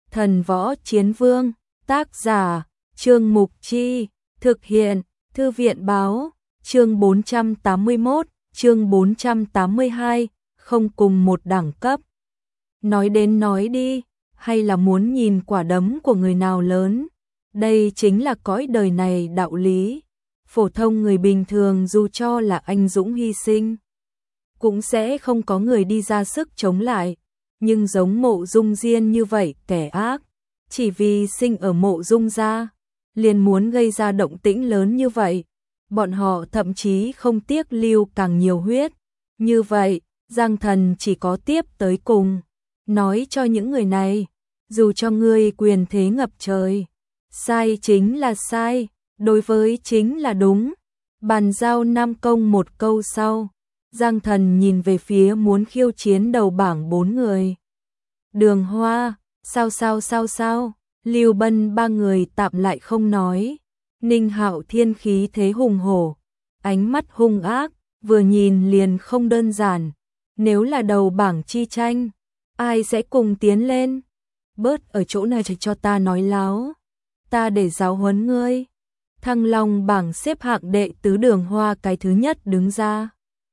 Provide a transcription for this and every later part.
Thần Võ Chiến Vương, tác giả, Trương Mục Chi, thực hiện, Thư viện Báo, chương 481, chương 482, không cùng một đẳng cấp. Nói đến nói đi, hay là muốn nhìn quả đấm của người nào lớn? Đây chính là cõi đời này đạo lý. Phổ thông người bình thường dù cho là anh dũng hy sinh, cũng sẽ không có người đi ra sức chống lại. Nhưng giống Mộ Dung Diên như vậy kẻ ác, chỉ vì sinh ở Mộ Dung gia, liền muốn gây ra động tĩnh lớn như vậy. Bọn họ thậm chí không tiếc lưu càng nhiều huyết. Như vậy, Giang Thần chỉ có tiếp tới cùng. Nói cho những người này, dù cho ngươi quyền thế ngập trời, sai chính là sai, đối với chính là đúng. Bàn giao Nam Công một câu sau, Giang Thần nhìn về phía muốn khiêu chiến đầu bảng 4 người. Đường Hoa, sao, Lưu Bân ba người tạm lại không nói. Ninh Hạo Thiên khí thế hùng hổ, ánh mắt hung ác, vừa nhìn liền không đơn giản. Nếu là đầu bảng chi tranh, ai sẽ cùng tiến lên? Bớt ở chỗ này cho ta nói láo, ta để giáo huấn ngươi. Thăng Long bảng xếp hạng đệ tứ Đường Hoa cái thứ nhất đứng ra.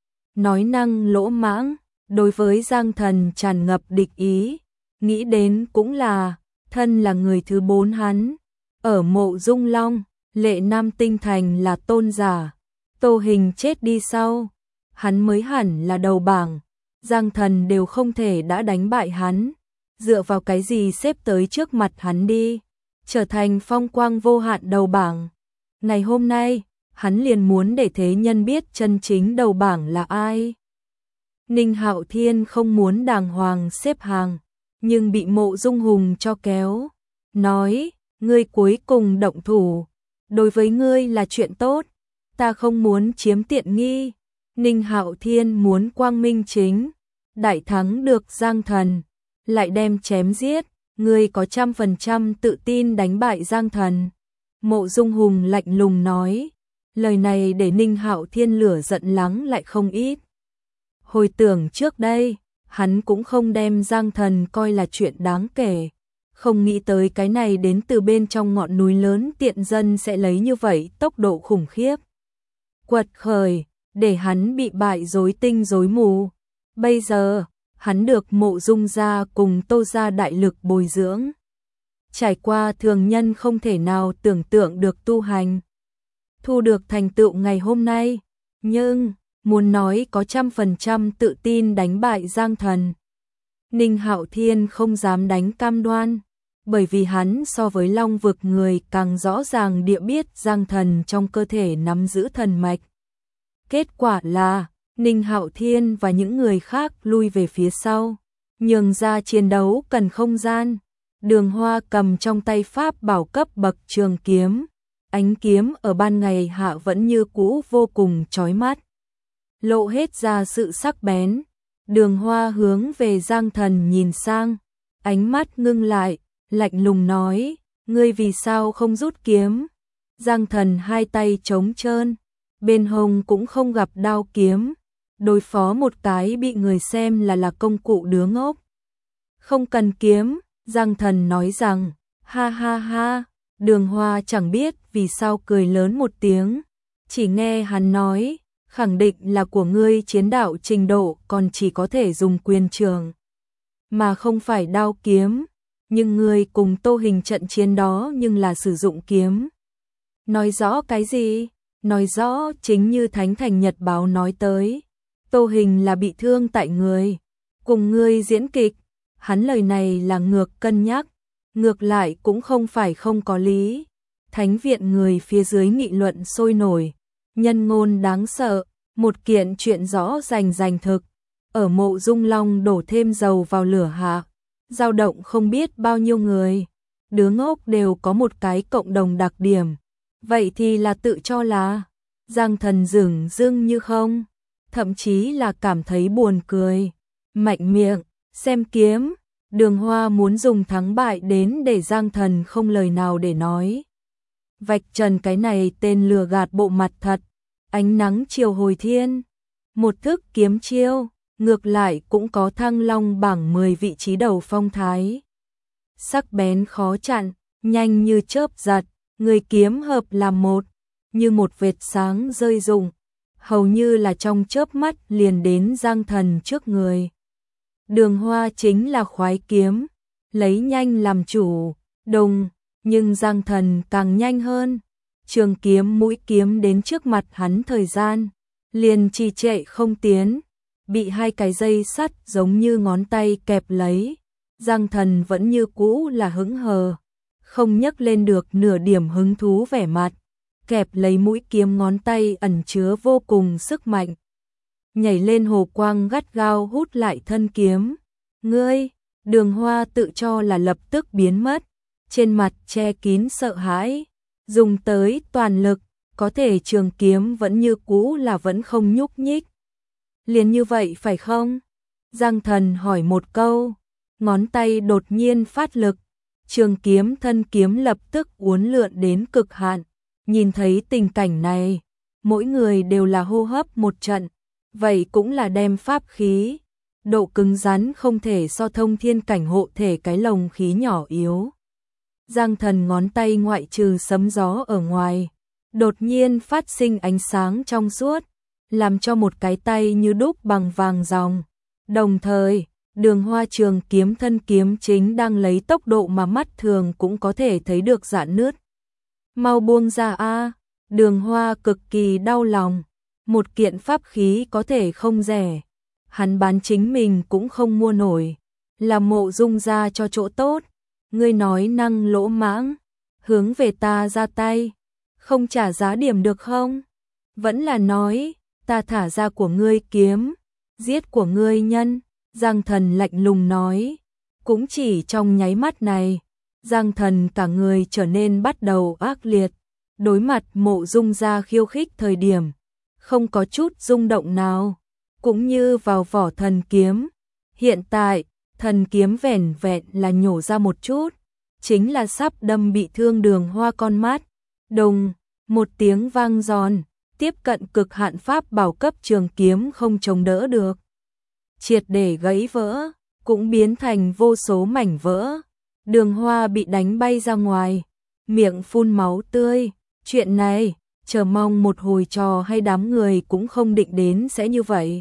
Nói năng lỗ mãng, đối với Giang Thần tràn ngập địch ý. Nghĩ đến cũng là, thân là người thứ 4 hắn. Ở Mộ Dung Long, Lệ Nam Tinh Thành là tôn giả. Tô Hình chết đi sau, hắn mới hẳn là đầu bảng. Giang Thần đều không thể đã đánh bại hắn. Dựa vào cái gì xếp tới trước mặt hắn đi, trở thành phong quang vô hạn đầu bảng. Ngày hôm nay, hắn liền muốn để thế nhân biết chân chính đầu bảng là ai. Ninh Hạo Thiên không muốn đàng hoàng xếp hàng, nhưng bị Mộ Dung Hùng cho kéo. Nói, ngươi cuối cùng động thủ, đối với ngươi là chuyện tốt, ta không muốn chiếm tiện nghi. Ninh Hạo Thiên muốn quang minh chính, đại thắng được Giang Thần, lại đem chém giết. Ngươi có 100% tự tin đánh bại Giang Thần. Mộ Dung Hùng lạnh lùng nói, lời này để Ninh Hạo Thiên lửa giận lắng lại không ít. Hồi tưởng trước đây, hắn cũng không đem Giang Thần coi là chuyện đáng kể, không nghĩ tới cái này đến từ bên trong ngọn núi lớn tiện dân sẽ lấy như vậy tốc độ khủng khiếp quật khởi, để hắn bị bại rối tinh rối mù. Bây giờ, hắn được Mộ Dung gia cùng Tô gia đại lực bồi dưỡng, trải qua thường nhân không thể nào tưởng tượng được tu hành, thu được thành tựu ngày hôm nay. Nhưng muốn nói có 100% tự tin đánh bại Giang Thần, Ninh Hạo Thiên không dám đánh cam đoan, bởi vì hắn so với Long vực người càng rõ ràng địa biết Giang Thần trong cơ thể nắm giữ thần mạch. Kết quả là Ninh Hạo Thiên và những người khác lui về phía sau, nhường ra chiến đấu cần không gian. Đường Hoa cầm trong tay pháp bảo cấp bậc trường kiếm, ánh kiếm ở ban ngày hạ vẫn như cũ vô cùng chói mắt, lộ hết ra sự sắc bén. Đường Hoa hướng về Giang Thần nhìn sang, ánh mắt ngưng lại, lạnh lùng nói, ngươi vì sao không rút kiếm? Giang Thần hai tay trống trơn, bên hông cũng không gặp đao kiếm, đối phó một cái bị người xem là công cụ đứa ngốc. Không cần kiếm, Giang Thần nói rằng, ha ha ha. Đường Hoa chẳng biết vì sao cười lớn một tiếng, chỉ nghe hắn nói, khẳng định là của ngươi chiến đạo trình độ còn chỉ có thể dùng quyền trường, mà không phải đao kiếm, nhưng ngươi cùng Tô Hình trận chiến đó nhưng là sử dụng kiếm. Nói rõ cái gì? Nói rõ chính như Thánh Thành Nhật báo nói tới, Tô Hình là bị thương tại người, cùng ngươi diễn kịch. Hắn lời này là ngược cân nhắc, ngược lại cũng không phải không có lý. Thánh viện người phía dưới nghị luận sôi nổi, nhân ngôn đáng sợ, một kiện chuyện rõ rành thực. Ở Mộ Dung Long đổ thêm dầu vào lửa hạ, dao động không biết bao nhiêu người. Đứa ngốc đều có một cái cộng đồng đặc điểm, vậy thì là tự cho là Giang Thần dửng dưng như không, thậm chí là cảm thấy buồn cười. Mạnh miệng, xem kiếm. Đường Hoa muốn dùng thắng bại đến để Giang Thần không lời nào để nói, vạch trần cái này tên lừa gạt bộ mặt thật. Ánh nắng chiều hồi thiên, một thức kiếm chiêu, ngược lại cũng có Thăng Long bảng 10 vị trí đầu phong thái. sắc bén khó chặn, nhanh như chớp giật, người kiếm hợp làm một, như một vệt sáng rơi rụng, hầu như là trong chớp mắt liền đến Giang Thần trước người. Đường Hoa chính là khoái kiếm, lấy nhanh làm chủ, đùng, nhưng Giang Thần càng nhanh hơn. Trường kiếm mũi kiếm đến trước mặt hắn thời gian, liền trì trệ không tiến, bị hai cái dây sắt giống như ngón tay kẹp lấy. Giang Thần vẫn như cũ là hững hờ, không nhấc lên được nửa điểm hứng thú vẻ mặt, kẹp lấy mũi kiếm ngón tay ẩn chứa vô cùng sức mạnh. Nhảy lên hồ quang gắt gao hút lại thân kiếm. Ngươi, Đường Hoa tự cho là lập tức biến mất, trên mặt che kín sợ hãi, dùng tới toàn lực, có thể trường kiếm vẫn như cũ là vẫn không nhúc nhích. Liền như vậy phải không? Giang Thần hỏi một câu, ngón tay đột nhiên phát lực, trường kiếm thân kiếm lập tức uốn lượn đến cực hạn. Nhìn thấy tình cảnh này, mỗi người đều là hô hấp một trận, vậy cũng là đem pháp khí, độ cứng rắn không thể so thông thiên cảnh hộ thể cái lồng khí nhỏ yếu. Giang Thần ngón tay ngoại trừ sấm gió ở ngoài, đột nhiên phát sinh ánh sáng trong suốt, làm cho một cái tay như đúc bằng vàng ròng. Đồng thời, Đường Hoa trường kiếm thân kiếm chính đang lấy tốc độ mà mắt thường cũng có thể thấy được rạn nứt. Mau buông ra a! Đường Hoa cực kỳ đau lòng, một kiện pháp khí có thể không rẻ, hắn bán chính mình cũng không mua nổi, là Mộ Dung ra cho chỗ tốt. Ngươi nói năng lỗ mãng, hướng về ta ra tay, không trả giá điểm được không? Vẫn là nói, ta thả ra của ngươi kiếm, giết của ngươi nhân. Giang Thần lạnh lùng nói, cũng chỉ trong nháy mắt này, Giang Thần cả người trở nên bắt đầu ác liệt, đối mặt Mộ Dung ra khiêu khích thời điểm, không có chút rung động nào, cũng như vào vỏ thần kiếm. Hiện tại, thần kiếm vẻn vẹn là nhổ ra một chút, chính là sắp đâm bị thương Đường Hoa con mắt. Đùng, một tiếng vang giòn, tiếp cận cực hạn pháp bảo cấp trường kiếm không chống đỡ được, triệt để gãy vỡ, cũng biến thành vô số mảnh vỡ. Đường Hoa bị đánh bay ra ngoài, miệng phun máu tươi. Chuyện này, chờ mong một hồi trò hay đám người cũng không định đến sẽ như vậy.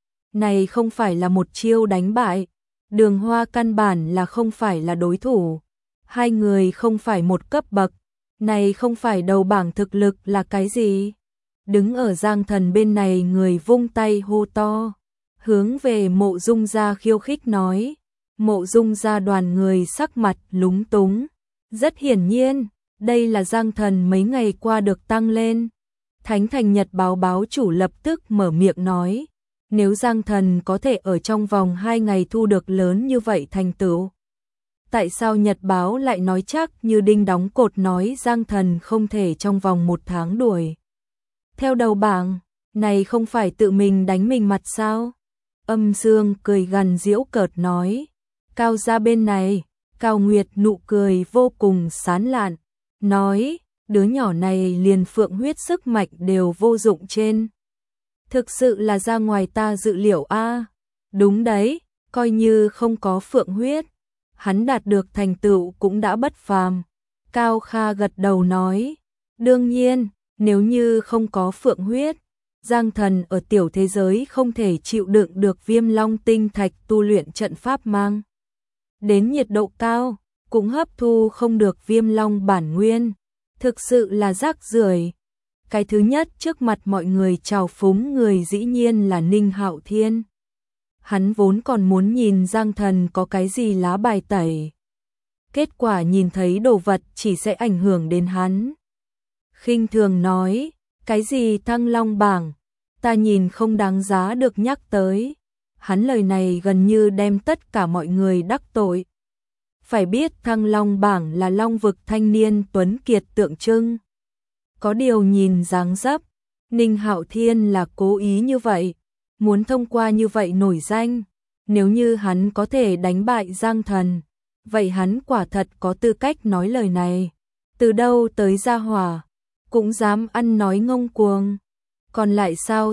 Này không phải là một chiêu đánh bại, Đường Hoa căn bản là không phải là đối thủ. Hai người không phải một cấp bậc, này không phải đầu bảng thực lực là cái gì? Đứng ở Giang Thần bên này người vung tay hô to, hướng về Mộ Dung ra khiêu khích nói. Mộ Dung ra đoàn người sắc mặt lúng túng, rất hiển nhiên, đây là Giang Thần mấy ngày qua được tăng lên. Thánh Thành Nhật báo báo chủ lập tức mở miệng nói, nếu Giang Thần có thể ở trong vòng 2 ngày thu được lớn như vậy thành tựu, tại sao Nhật báo lại nói chắc như đinh đóng cột nói Giang Thần không thể trong vòng 1 tháng đuổi theo đầu bảng, này không phải tự mình đánh mình mặt sao? Âm Dương cười gằn giễu cợt nói. Cao gia bên này, Cao Nguyệt nụ cười vô cùng sán lạn, nói, đứa nhỏ này liền phượng huyết sức mạnh đều vô dụng trên. Thực sự là ra ngoài ta dự liệu a. Đúng đấy, coi như không có phượng huyết, hắn đạt được thành tựu cũng đã bất phàm. Cao Kha gật đầu nói, đương nhiên, nếu như không có phượng huyết, Giang Thần ở tiểu thế giới không thể chịu đựng được Viêm Long tinh thạch tu luyện trận pháp mang đến nhiệt độ cao, cũng hấp thu không được Viêm Long bản nguyên, thực sự là rác rưởi. Cái thứ nhất trước mặt mọi người chào phúng người dĩ nhiên là Ninh Hạo Thiên. Hắn vốn còn muốn nhìn Giang Thần có cái gì lá bài tẩy, kết quả nhìn thấy đồ vật chỉ sẽ ảnh hưởng đến hắn. Khinh thường nói, cái gì Thăng Long bảng, ta nhìn không đáng giá được nhắc tới. Hắn lời này gần như đem tất cả mọi người đắc tội. Phải biết Thăng Long bảng là Long vực thanh niên tuấn kiệt tượng trưng. Có điều nhìn dáng dấp, Ninh Hạo Thiên là cố ý như vậy, muốn thông qua như vậy nổi danh. Nếu như hắn có thể đánh bại Giang Thần, vậy hắn quả thật có tư cách nói lời này. Từ đâu tới gia hỏa, cũng dám ăn nói ngông cuồng. Còn lại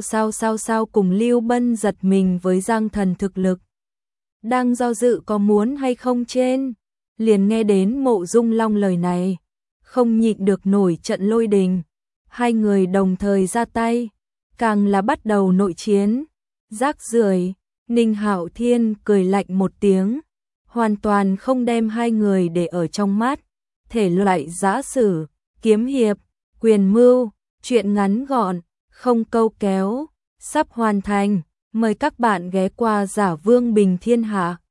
sao cùng Lưu Bân giật mình với Giang Thần thực lực. Đang do dự có muốn hay không trên. liền nghe đến Mộ Dung Long lời này, không nhịn được nổi trận lôi đình. Hai người đồng thời ra tay, càng là bắt đầu nội chiến. Rác rưởi, Ninh Hạo Thiên cười lạnh một tiếng, hoàn toàn không đem hai người để ở trong mắt. Thể loại giã sử, kiếm hiệp, quyền mưu, truyện ngắn gọn, không câu kéo, sắp hoàn thành. Mời các bạn ghé qua Giả Vương Bình Thiên Hạ.